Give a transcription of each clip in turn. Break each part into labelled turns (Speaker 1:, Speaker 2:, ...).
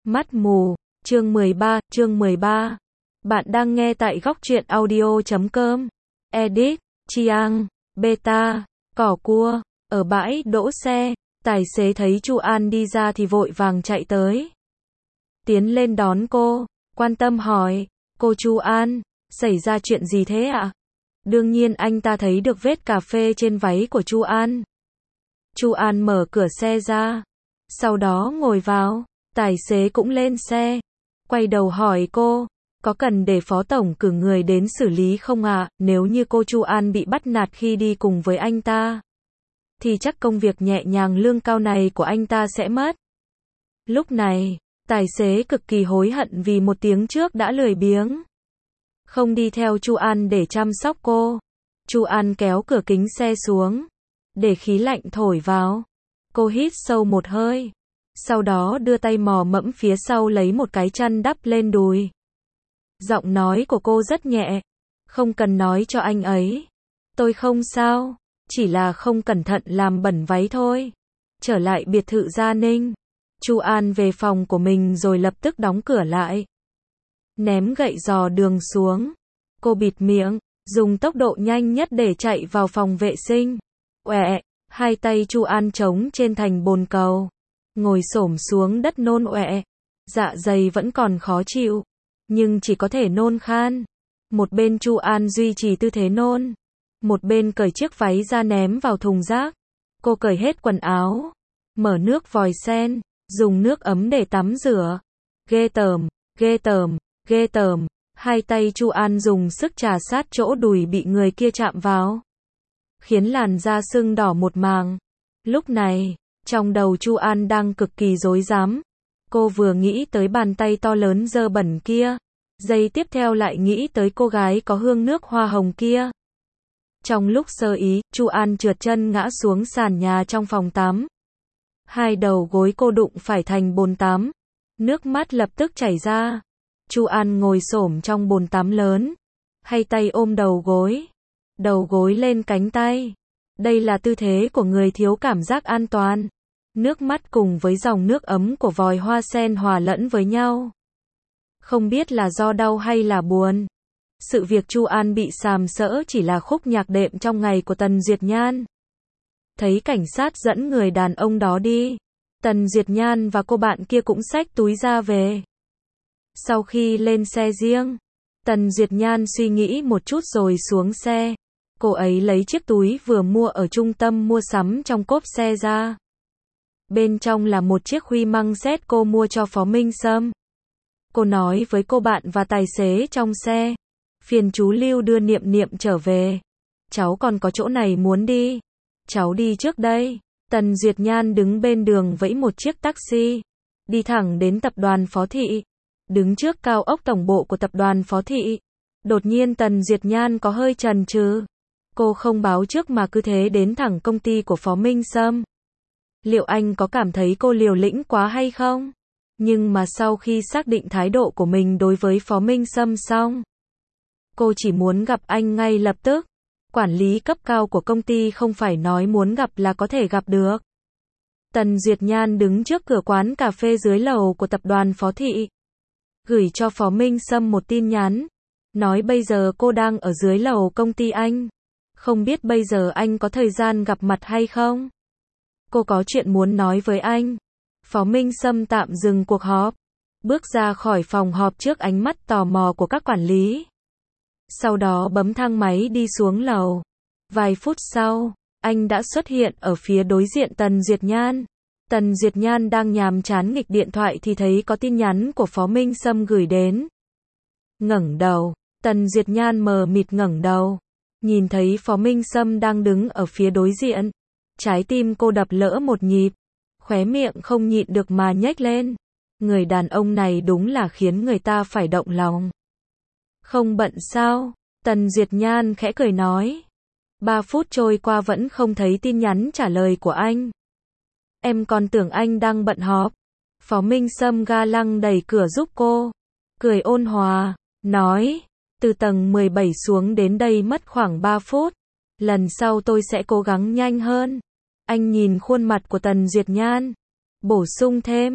Speaker 1: Mắt mù, chương 13. Bạn đang nghe tại góc truyện audio.com. Edit, Chiang, Beta, Cỏ Cua. Ở bãi đỗ xe, tài xế thấy Chu An đi ra thì vội vàng chạy tới. Tiến lên đón cô, quan tâm hỏi, cô Chu An, xảy ra chuyện gì thế ạ? Đương nhiên anh ta thấy được vết cà phê trên váy của Chu An. Chu An mở cửa xe ra, sau đó ngồi vào, tài xế cũng lên xe, quay đầu hỏi cô, có cần để phó tổng cử người đến xử lý không ạ? Nếu như cô Chu An bị bắt nạt khi đi cùng với anh ta, thì chắc công việc nhẹ nhàng lương cao này của anh ta sẽ mất. Lúc này, tài xế cực kỳ hối hận vì một tiếng trước đã lười biếng không đi theo Chu An để chăm sóc cô. Chu An kéo cửa kính xe xuống, để khí lạnh thổi vào. Cô hít sâu một hơi, sau đó đưa tay mò mẫm phía sau lấy một cái chăn đắp lên đùi. Giọng nói của cô rất nhẹ, không cần nói cho anh ấy. Tôi không sao, chỉ là không cẩn thận làm bẩn váy thôi. Trở lại biệt thự Gia Ninh, Chu An về phòng của mình rồi lập tức đóng cửa lại. Ném gậy dò đường xuống. Cô bịt miệng, dùng tốc độ nhanh nhất để chạy vào phòng vệ sinh. Oẹ, hai tay Chu An chống trên thành bồn cầu, ngồi xổm xuống đất nôn oẹ. Dạ dày vẫn còn khó chịu, nhưng chỉ có thể nôn khan. Một bên Chu An duy trì tư thế nôn, một bên cởi chiếc váy ra ném vào thùng rác. Cô cởi hết quần áo, mở nước vòi sen, dùng nước ấm để tắm rửa. Ghê tởm, ghê tởm, ghê tởm. Hai tay Chu An dùng sức trà sát chỗ đùi bị người kia chạm vào, khiến làn da sưng đỏ một màng. Lúc này, trong đầu Chu An đang cực kỳ rối rắm. Cô vừa nghĩ tới bàn tay to lớn dơ bẩn kia, giây tiếp theo lại nghĩ tới cô gái có hương nước hoa hồng kia. Trong lúc sơ ý, Chu An trượt chân ngã xuống sàn nhà trong phòng tắm. Hai đầu gối cô đụng phải thành bồn tắm, nước mắt lập tức chảy ra. Chu An ngồi xổm trong bồn tắm lớn, hai tay ôm đầu gối lên cánh tay. Đây là tư thế của người thiếu cảm giác an toàn. Nước mắt cùng với dòng nước ấm của vòi hoa sen hòa lẫn với nhau. Không biết là do đau hay là buồn. Sự việc Chu An bị sàm sỡ chỉ là khúc nhạc đệm trong ngày của Tần Duyệt Nhan. Thấy cảnh sát dẫn người đàn ông đó đi, Tần Duyệt Nhan và cô bạn kia cũng xách túi ra về. Sau khi lên xe riêng, Tần Duyệt Nhan suy nghĩ một chút rồi xuống xe. Cô ấy lấy chiếc túi vừa mua ở trung tâm mua sắm trong cốp xe ra. Bên trong là một chiếc huy măng xét cô mua cho Phó Minh Sâm. Cô nói với cô bạn và tài xế trong xe, phiền chú Lưu đưa Niệm Niệm trở về. Cháu còn có chỗ này muốn đi. Cháu đi trước đây. Tần Duyệt Nhan đứng bên đường vẫy một chiếc taxi, đi thẳng đến tập đoàn Phó Thị. Đứng trước cao ốc tổng bộ của tập đoàn Phó Thị, đột nhiên Tần Duyệt Nhan có hơi chần chừ. Cô không báo trước mà cứ thế đến thẳng công ty của Phó Minh Sâm. Liệu anh có cảm thấy cô liều lĩnh quá hay không? Nhưng mà sau khi xác định thái độ của mình đối với Phó Minh Sâm xong, cô chỉ muốn gặp anh ngay lập tức. Quản lý cấp cao của công ty không phải nói muốn gặp là có thể gặp được. Tần Duyệt Nhan đứng trước cửa quán cà phê dưới lầu của tập đoàn Phó Thị, gửi cho Phó Minh Sâm một tin nhắn, nói bây giờ cô đang ở dưới lầu công ty anh. Không biết bây giờ anh có thời gian gặp mặt hay không? Cô có chuyện muốn nói với anh. Phó Minh Sâm tạm dừng cuộc họp, bước ra khỏi phòng họp trước ánh mắt tò mò của các quản lý. Sau đó bấm thang máy đi xuống lầu. Vài phút sau, anh đã xuất hiện ở phía đối diện Tần Duyệt Nhan. Tần Duyệt Nhan đang nhàm chán nghịch điện thoại thì thấy có tin nhắn của Phó Minh Sâm gửi đến. Ngẩng đầu, Tần Duyệt Nhan mờ mịt ngẩng đầu, nhìn thấy Phó Minh Sâm đang đứng ở phía đối diện. Trái tim cô đập lỡ một nhịp, khóe miệng không nhịn được mà nhếch lên. Người đàn ông này đúng là khiến người ta phải động lòng. Không bận sao? Tần Duyệt Nhan khẽ cười nói. 3 phút trôi qua vẫn không thấy tin nhắn trả lời của anh. Em còn tưởng anh đang bận họp. Phó Minh Sâm ga lăng đẩy cửa giúp cô, cười ôn hòa, nói, từ tầng 17 xuống đến đây mất khoảng 3 phút. Lần sau tôi sẽ cố gắng nhanh hơn. Anh nhìn khuôn mặt của Tần Duyệt Nhan, bổ sung thêm,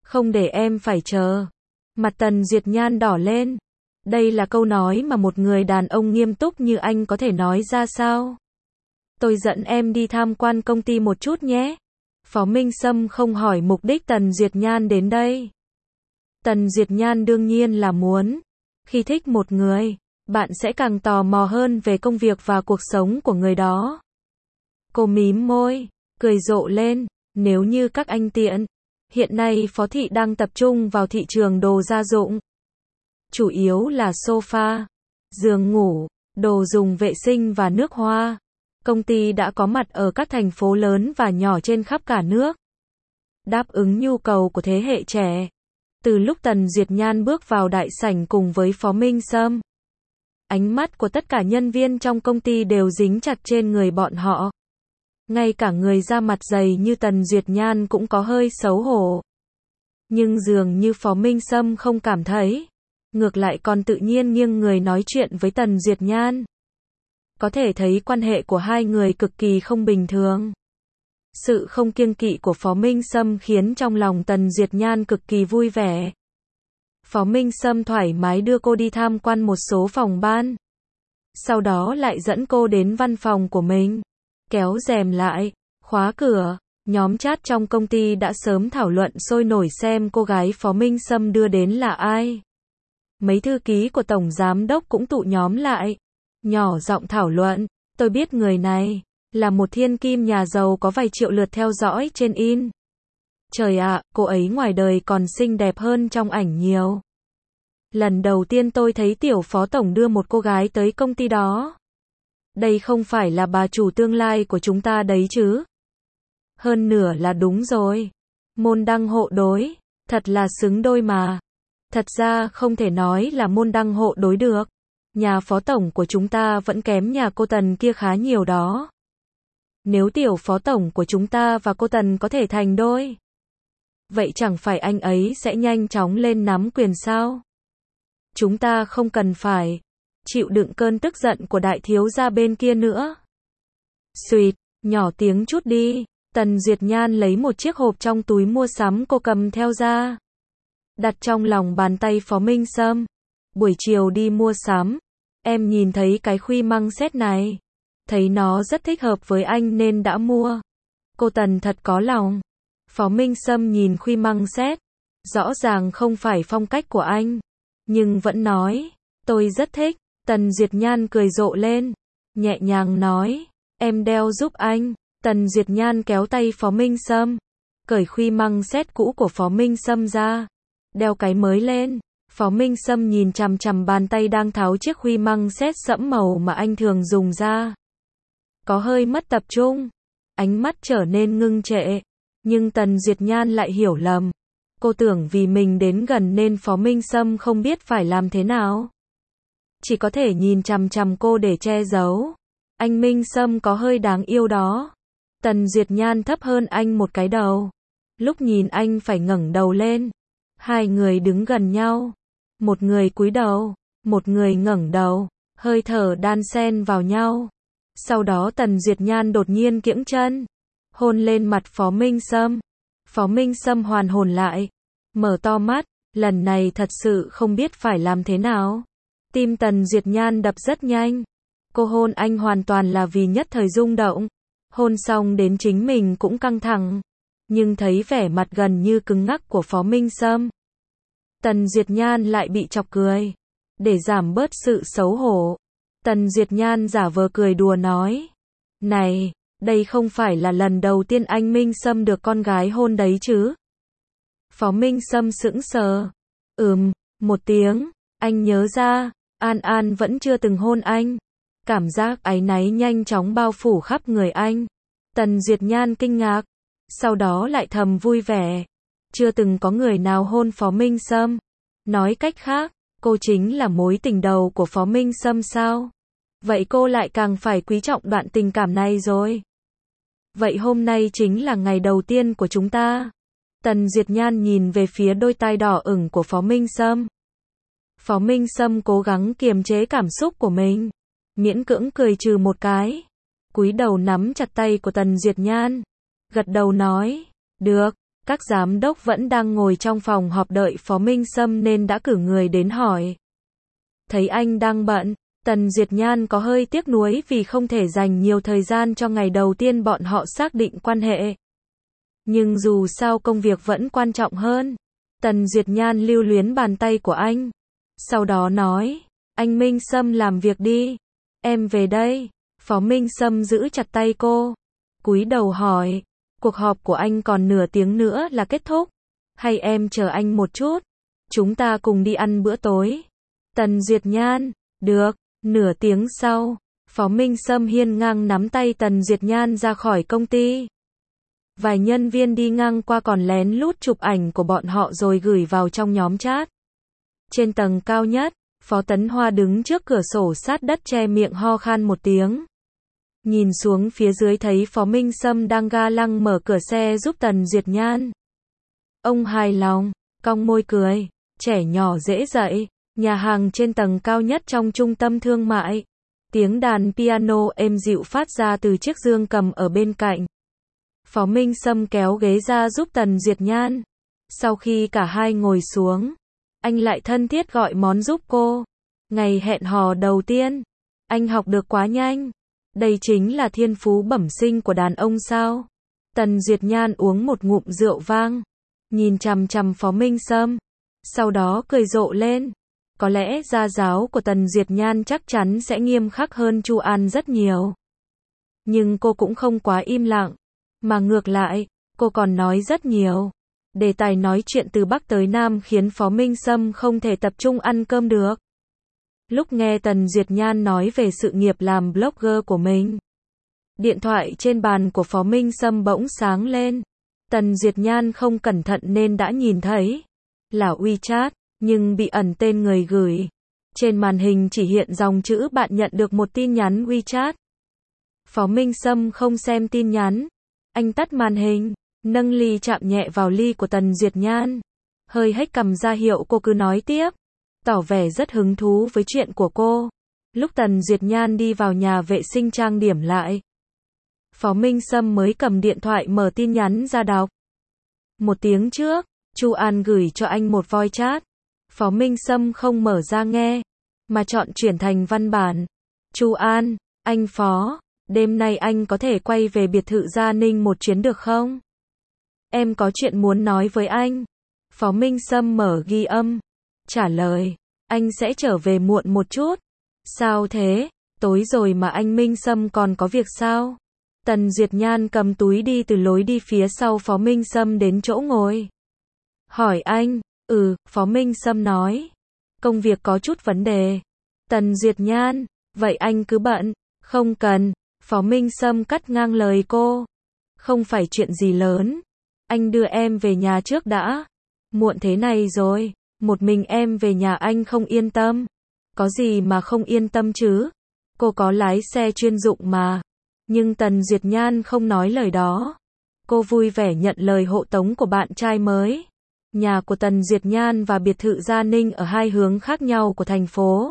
Speaker 1: Không để em phải chờ. Mặt Tần Duyệt Nhan đỏ lên. Đây là câu nói mà một người đàn ông nghiêm túc như anh có thể nói ra sao? Tôi dẫn em đi tham quan công ty một chút nhé. Phó Minh Sâm không hỏi mục đích Tần Duyệt Nhan đến đây. Tần Duyệt Nhan đương nhiên là muốn. Khi thích một người, bạn sẽ càng tò mò hơn về công việc và cuộc sống của người đó. Cô mím môi, cười rộ lên. Nếu như các anh tiện. Hiện nay Phó Thị đang tập trung vào thị trường đồ gia dụng. Chủ yếu là sofa, giường ngủ, đồ dùng vệ sinh và nước hoa. Công ty đã có mặt ở các thành phố lớn và nhỏ trên khắp cả nước. Đáp ứng nhu cầu của thế hệ trẻ. Từ lúc Tần Duyệt Nhan bước vào đại sảnh cùng với Phó Minh Sâm, ánh mắt của tất cả nhân viên trong công ty đều dính chặt trên người bọn họ. Ngay cả người da mặt dày như Tần Duyệt Nhan cũng có hơi xấu hổ. Nhưng dường như Phó Minh Sâm không cảm thấy. Ngược lại còn tự nhiên nghiêng người nói chuyện với Tần Duyệt Nhan. Có thể thấy quan hệ của hai người cực kỳ không bình thường. Sự không kiêng kỵ của Phó Minh Sâm khiến trong lòng Tần Duyệt Nhan cực kỳ vui vẻ. Phó Minh Sâm thoải mái đưa cô đi tham quan một số phòng ban. Sau đó lại dẫn cô đến văn phòng của mình. Kéo rèm lại, khóa cửa. Nhóm chat trong công ty đã sớm thảo luận sôi nổi xem cô gái Phó Minh Sâm đưa đến là ai. Mấy thư ký của Tổng Giám Đốc cũng tụ nhóm lại. Nhỏ giọng thảo luận, tôi biết người này, là một thiên kim nhà giàu có vài triệu lượt theo dõi trên in. Trời ạ, cô ấy ngoài đời còn xinh đẹp hơn trong ảnh nhiều. Lần đầu tiên tôi thấy tiểu Phó Tổng đưa một cô gái tới công ty đó. Đây không phải là bà chủ tương lai của chúng ta đấy chứ. Hơn nửa là đúng rồi. Môn đăng hộ đối, thật là xứng đôi mà. Thật ra không thể nói là môn đăng hộ đối được. Nhà Phó Tổng của chúng ta vẫn kém nhà cô Tần kia khá nhiều đó. Nếu tiểu Phó Tổng của chúng ta và cô Tần có thể thành đôi, vậy chẳng phải anh ấy sẽ nhanh chóng lên nắm quyền sao? Chúng ta không cần phải chịu đựng cơn tức giận của đại thiếu gia bên kia nữa. Xuyệt, nhỏ tiếng chút đi. Tần Duyệt Nhan lấy một chiếc hộp trong túi mua sắm cô cầm theo ra. Đặt trong lòng bàn tay Phó Minh Sâm. Buổi chiều đi mua sắm. Em nhìn thấy cái khuy măng set này. Thấy nó rất thích hợp với anh nên đã mua. Cô Tần thật có lòng. Phó Minh Sâm nhìn khuy măng set. Rõ ràng không phải phong cách của anh. Nhưng vẫn nói. Tôi rất thích. Tần Duyệt Nhan cười rộ lên. Nhẹ nhàng nói. Em đeo giúp anh. Tần Duyệt Nhan kéo tay Phó Minh Sâm. Cởi khuy măng set cũ của Phó Minh Sâm ra. Đeo cái mới lên. Phó Minh Sâm nhìn chằm chằm bàn tay đang tháo chiếc khuy măng set sẫm màu mà anh thường dùng ra. Có hơi mất tập trung. Ánh mắt trở nên ngưng trệ. Nhưng Tần Duyệt Nhan lại hiểu lầm. Cô tưởng vì mình đến gần nên Phó Minh Sâm không biết phải làm thế nào. Chỉ có thể nhìn chằm chằm cô để che giấu. Anh Minh Sâm có hơi đáng yêu đó. Tần Duyệt Nhan thấp hơn anh một cái đầu. Lúc nhìn anh phải ngẩng đầu lên. Hai người đứng gần nhau. Một người cúi đầu, một người ngẩng đầu, hơi thở đan xen vào nhau. Sau đó Tần Duyệt Nhan đột nhiên kiễng chân, hôn lên mặt Phó Minh Sâm. Phó Minh Sâm hoàn hồn lại, mở to mắt, lần này thật sự không biết phải làm thế nào. Tim Tần Duyệt Nhan đập rất nhanh. Cô hôn anh hoàn toàn là vì nhất thời rung động. Hôn xong đến chính mình cũng căng thẳng. Nhưng thấy vẻ mặt gần như cứng ngắc của Phó Minh Sâm, Tần Duyệt Nhan lại bị chọc cười. Để giảm bớt sự xấu hổ, Tần Duyệt Nhan giả vờ cười đùa nói. Này, đây không phải là lần đầu tiên anh Minh Sâm được con gái hôn đấy chứ? Phó Minh Sâm sững sờ. Một tiếng, anh nhớ ra, An An vẫn chưa từng hôn anh. Cảm giác áy náy nhanh chóng bao phủ khắp người anh. Tần Duyệt Nhan kinh ngạc, sau đó lại thầm vui vẻ. Chưa từng có người nào hôn Phó Minh Sâm. Nói cách khác, cô chính là mối tình đầu của Phó Minh Sâm sao? Vậy cô lại càng phải quý trọng đoạn tình cảm này rồi. Vậy hôm nay chính là ngày đầu tiên của chúng ta. Tần Duyệt Nhan nhìn về phía đôi tai đỏ ửng của Phó Minh Sâm. Phó Minh Sâm cố gắng kiềm chế cảm xúc của mình, miễn cưỡng cười trừ một cái, cúi đầu nắm chặt tay của Tần Duyệt Nhan, gật đầu nói, được, Các giám đốc vẫn đang ngồi trong phòng họp đợi Phó Minh Sâm nên đã cử người đến hỏi. Thấy anh đang bận, Tần Duyệt Nhan có hơi tiếc nuối vì không thể dành nhiều thời gian cho ngày đầu tiên bọn họ xác định quan hệ. Nhưng dù sao công việc vẫn quan trọng hơn. Tần Duyệt Nhan lưu luyến bàn tay của anh. Sau đó nói, anh Minh Sâm làm việc đi. Em về đây. Phó Minh Sâm giữ chặt tay cô. Cúi đầu hỏi, cuộc họp của anh còn nửa tiếng nữa là kết thúc. Hay em chờ anh một chút? Chúng ta cùng đi ăn bữa tối. Tần Duyệt Nhan, được. Nửa tiếng sau, Phó Minh Sâm hiên ngang nắm tay Tần Duyệt Nhan ra khỏi công ty. Vài nhân viên đi ngang qua còn lén lút chụp ảnh của bọn họ rồi gửi vào trong nhóm chat. Trên tầng cao nhất, Phó Tấn Hoa đứng trước cửa sổ sát đất che miệng ho khan một tiếng. Nhìn xuống phía dưới thấy Phó Minh Sâm đang ga lăng mở cửa xe giúp Tần Duyệt Nhan. Ông hài lòng, cong môi cười, trẻ nhỏ dễ dạy, nhà hàng trên tầng cao nhất trong trung tâm thương mại. Tiếng đàn piano êm dịu phát ra từ chiếc dương cầm ở bên cạnh. Phó Minh Sâm kéo ghế ra giúp Tần Duyệt Nhan. Sau khi cả hai ngồi xuống, anh lại thân thiết gọi món giúp cô. Ngày hẹn hò đầu tiên, anh học được quá nhanh. Đây chính là thiên phú bẩm sinh của đàn ông sao? Tần Duyệt Nhan uống một ngụm rượu vang, nhìn chằm chằm Phó Minh Sâm, sau đó cười rộ lên. Có lẽ gia giáo của Tần Duyệt Nhan chắc chắn sẽ nghiêm khắc hơn Chu An rất nhiều. Nhưng cô cũng không quá im lặng, mà ngược lại, cô còn nói rất nhiều. Đề tài nói chuyện từ Bắc tới Nam khiến Phó Minh Sâm không thể tập trung ăn cơm được. Lúc nghe Tần Duyệt Nhan nói về sự nghiệp làm blogger của mình, điện thoại trên bàn của Phó Minh Sâm bỗng sáng lên. Tần Duyệt Nhan không cẩn thận nên đã nhìn thấy là WeChat, nhưng bị ẩn tên người gửi. Trên màn hình chỉ hiện dòng chữ bạn nhận được một tin nhắn WeChat. Phó Minh Sâm không xem tin nhắn. Anh tắt màn hình, nâng ly chạm nhẹ vào ly của Tần Duyệt Nhan. Hơi hếch cằm ra hiệu cô cứ nói tiếp, tỏ vẻ rất hứng thú với chuyện của cô. Lúc Tần Duyệt Nhan đi vào nhà vệ sinh trang điểm lại, Phó Minh Sâm mới cầm điện thoại mở tin nhắn ra đọc. Một tiếng trước, Chu An gửi cho anh một voice chat. Phó Minh Sâm không mở ra nghe, mà chọn chuyển thành văn bản. Chu An, anh Phó, đêm nay anh có thể quay về biệt thự Gia Ninh một chuyến được không? Em có chuyện muốn nói với anh. Phó Minh Sâm mở ghi âm, trả lời, anh sẽ trở về muộn một chút. Sao thế? Tối rồi mà anh Minh Sâm còn có việc sao? Tần Duyệt Nhan cầm túi đi từ lối đi phía sau Phó Minh Sâm đến chỗ ngồi. Hỏi anh, Phó Minh Sâm nói. Công việc có chút vấn đề. Tần Duyệt Nhan, vậy anh cứ bận. Không cần. Phó Minh Sâm cắt ngang lời cô. Không phải chuyện gì lớn. Anh đưa em về nhà trước đã. Muộn thế này rồi, một mình em về nhà anh không yên tâm. Có gì mà không yên tâm chứ? Cô có lái xe chuyên dụng mà. Nhưng Tần Duyệt Nhan không nói lời đó. Cô vui vẻ nhận lời hộ tống của bạn trai mới. Nhà của Tần Duyệt Nhan và biệt thự Gia Ninh ở hai hướng khác nhau của thành phố.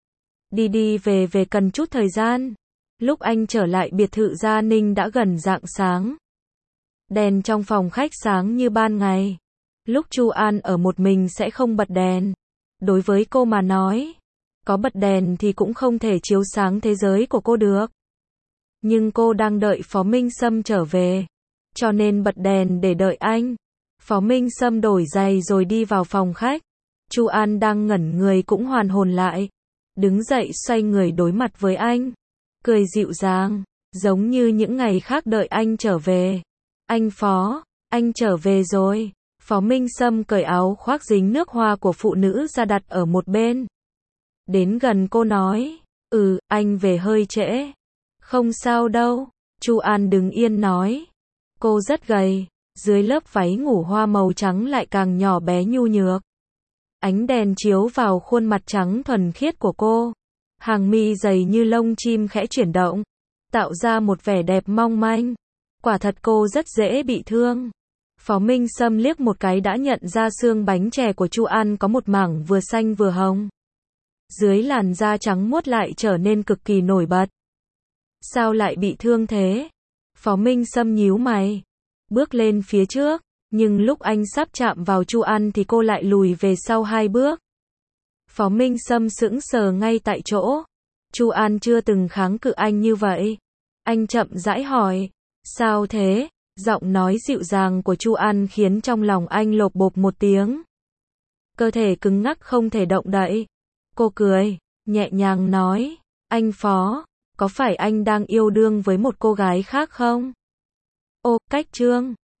Speaker 1: Đi đi về về cần chút thời gian. Lúc anh trở lại biệt thự Gia Ninh đã gần rạng sáng. Đèn trong phòng khách sáng như ban ngày. Lúc Chu An ở một mình sẽ không bật đèn. Đối với cô mà nói, có bật đèn thì cũng không thể chiếu sáng thế giới của cô được. Nhưng cô đang đợi Phó Minh Sâm trở về, cho nên bật đèn để đợi anh. Phó Minh Sâm đổi giày rồi đi vào phòng khách. Chu An đang ngẩn người cũng hoàn hồn lại. Đứng dậy xoay người đối mặt với anh. Cười dịu dàng, giống như những ngày khác đợi anh trở về. Anh Phó, anh trở về rồi. Phó Minh Sâm cởi áo khoác dính nước hoa của phụ nữ ra đặt ở một bên. Đến gần cô nói, anh về hơi trễ. Không sao đâu. Chu An đứng yên nói. Cô rất gầy, dưới lớp váy ngủ hoa màu trắng lại càng nhỏ bé nhu nhược. Ánh đèn chiếu vào khuôn mặt trắng thuần khiết của cô. Hàng mi dày như lông chim khẽ chuyển động, tạo ra một vẻ đẹp mong manh. Quả thật cô rất dễ bị thương. Phó Minh Sâm liếc một cái đã nhận ra xương bánh chè của Chu An có một mảng vừa xanh vừa hồng. Dưới làn da trắng muốt lại trở nên cực kỳ nổi bật. Sao lại bị thương thế? Phó Minh Sâm nhíu mày, bước lên phía trước, Nhưng lúc anh sắp chạm vào Chu An thì cô lại lùi về sau 2 bước. Phó Minh Sâm sững sờ ngay tại chỗ. Chu An chưa từng kháng cự anh như vậy. Anh chậm rãi hỏi, sao thế? Giọng nói dịu dàng của Chu An khiến trong lòng anh lột bột một tiếng. Cơ thể cứng ngắc không thể động đậy. Cô cười, nhẹ nhàng nói, anh Phó, có phải anh đang yêu đương với một cô gái khác không? Ô, cách Trương.